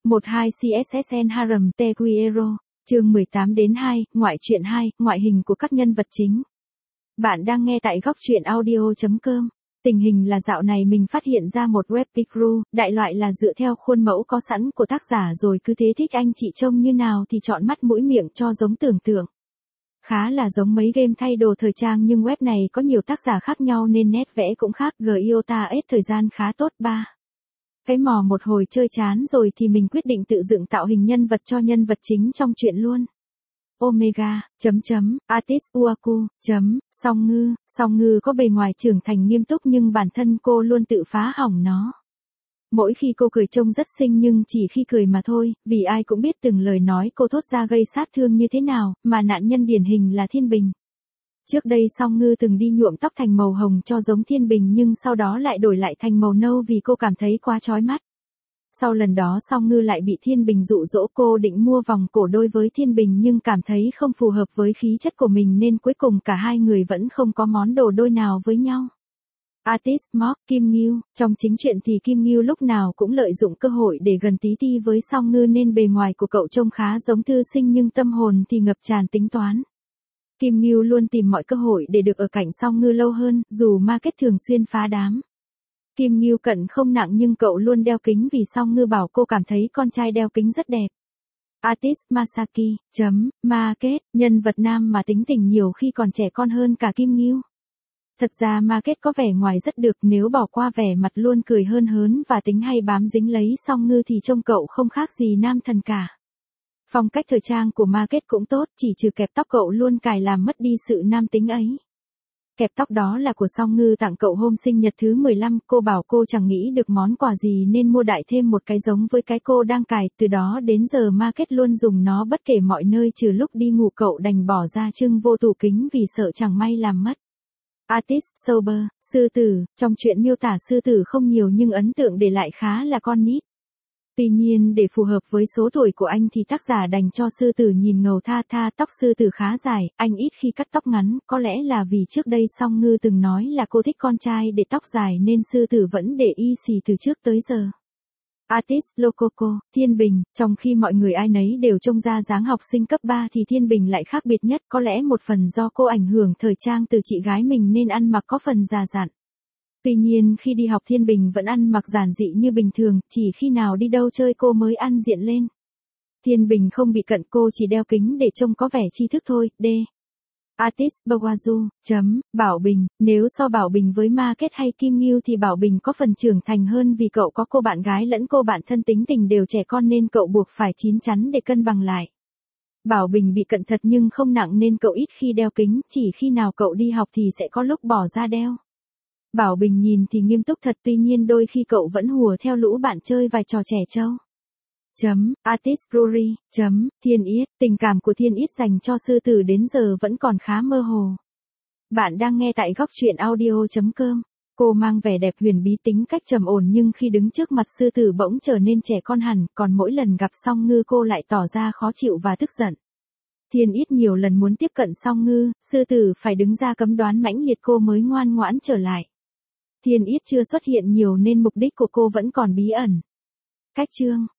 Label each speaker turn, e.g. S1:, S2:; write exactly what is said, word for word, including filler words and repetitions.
S1: một hai xê ét ét en Harem Te Quiero, chương mười tám đến hai, ngoại truyện hai, ngoại hình của các nhân vật chính. Bạn đang nghe tại góc truyện audio chấm com. Tình hình là dạo này mình phát hiện ra một web picru, đại loại là dựa theo khuôn mẫu có sẵn của tác giả rồi cứ thế thích anh chị trông như nào thì chọn mắt mũi miệng cho giống tưởng tượng. Khá là giống mấy game thay đồ thời trang nhưng web này có nhiều tác giả khác nhau nên nét vẽ cũng khác. Giota ết thời gian khá tốt. Ba Cái mò một hồi chơi chán rồi thì mình quyết định tự dựng tạo hình nhân vật cho nhân vật chính trong truyện luôn. Omega, chấm chấm, artist Uaku, chấm, Song Ngư, Song Ngư có bề ngoài trưởng thành nghiêm túc nhưng bản thân cô luôn tự phá hỏng nó. Mỗi khi cô cười trông rất xinh nhưng chỉ khi cười mà thôi, vì ai cũng biết từng lời nói cô thốt ra gây sát thương như thế nào, mà nạn nhân điển hình là Thiên Bình. Trước đây Song Ngư từng đi nhuộm tóc thành màu hồng cho giống Thiên Bình nhưng sau đó lại đổi lại thành màu nâu vì cô cảm thấy quá chói mắt. Sau lần đó Song Ngư lại bị Thiên Bình dụ dỗ, cô định mua vòng cổ đôi với Thiên Bình nhưng cảm thấy không phù hợp với khí chất của mình nên cuối cùng cả hai người vẫn không có món đồ đôi nào với nhau. Artist Mark Kim Ngưu, trong chính truyện thì Kim Ngưu lúc nào cũng lợi dụng cơ hội để gần tí ti với Song Ngư nên bề ngoài của cậu trông khá giống thư sinh nhưng tâm hồn thì ngập tràn tính toán. Kim Ngưu luôn tìm mọi cơ hội để được ở cạnh Song Ngư lâu hơn, dù market thường xuyên phá đám. Kim Ngưu cận không nặng nhưng cậu luôn đeo kính vì Song Ngư bảo cô cảm thấy con trai đeo kính rất đẹp. Artist Masaki, chấm, Market, nhân vật nam mà tính tình nhiều khi còn trẻ con hơn cả Kim Ngưu. Thật ra Market có vẻ ngoài rất được, nếu bỏ qua vẻ mặt luôn cười hơn hớn và tính hay bám dính lấy Song Ngư thì trông cậu không khác gì nam thần cả. Phong cách thời trang của Market cũng tốt, chỉ trừ kẹp tóc cậu luôn cài làm mất đi sự nam tính ấy. Kẹp tóc đó là của Song Ngư tặng cậu hôm sinh nhật thứ mười lăm, cô bảo cô chẳng nghĩ được món quà gì nên mua đại thêm một cái giống với cái cô đang cài, từ đó đến giờ Market luôn dùng nó bất kể mọi nơi trừ lúc đi ngủ cậu đành bỏ ra trưng vô tủ kính vì sợ chẳng may làm mất. Artist Sober, sư tử, trong truyện miêu tả sư tử không nhiều nhưng ấn tượng để lại khá là con nít. Tuy nhiên để phù hợp với số tuổi của anh thì tác giả đành cho sư tử nhìn ngầu tha tha, tóc sư tử khá dài, anh ít khi cắt tóc ngắn, có lẽ là vì trước đây Song Ngư từng nói là cô thích con trai để tóc dài nên sư tử vẫn để y xì từ trước tới giờ. Artist Lococo, Thiên Bình, trong khi mọi người ai nấy đều trông ra dáng học sinh cấp ba thì Thiên Bình lại khác biệt nhất, có lẽ một phần do cô ảnh hưởng thời trang từ chị gái mình nên ăn mặc có phần già dặn. Tuy nhiên khi đi học Thiên Bình vẫn ăn mặc giản dị như bình thường, chỉ khi nào đi đâu chơi cô mới ăn diện lên. Thiên Bình không bị cận, cô chỉ đeo kính để trông có vẻ tri thức thôi. D. Artist Bawazu, chấm, Bảo Bình, nếu so Bảo Bình với Market hay Kim Ngưu thì Bảo Bình có phần trưởng thành hơn vì cậu có cô bạn gái lẫn cô bạn thân tính tình đều trẻ con nên cậu buộc phải chín chắn để cân bằng lại. Bảo Bình bị cận thật nhưng không nặng nên cậu ít khi đeo kính, chỉ khi nào cậu đi học thì sẽ có lúc bỏ ra đeo. Bảo Bình nhìn thì nghiêm túc thật, tuy nhiên đôi khi cậu vẫn hùa theo lũ bạn chơi vài trò trẻ trâu. Chấm, Artist Rory, chấm, Thiên Yết, tình cảm của Thiên Yết dành cho sư tử đến giờ vẫn còn khá mơ hồ. Bạn đang nghe tại góc truyện audio chấm com. Cô mang vẻ đẹp huyền bí, tính cách trầm ổn nhưng khi đứng trước mặt sư tử bỗng trở nên trẻ con hẳn, còn mỗi lần gặp Song Ngư cô lại tỏ ra khó chịu và tức giận. Thiên Yết nhiều lần muốn tiếp cận Song Ngư, sư tử phải đứng ra cấm đoán mãnh liệt cô mới ngoan ngoãn trở lại. Thiên Yết chưa xuất hiện nhiều nên mục đích của cô vẫn còn bí ẩn. Cách chương,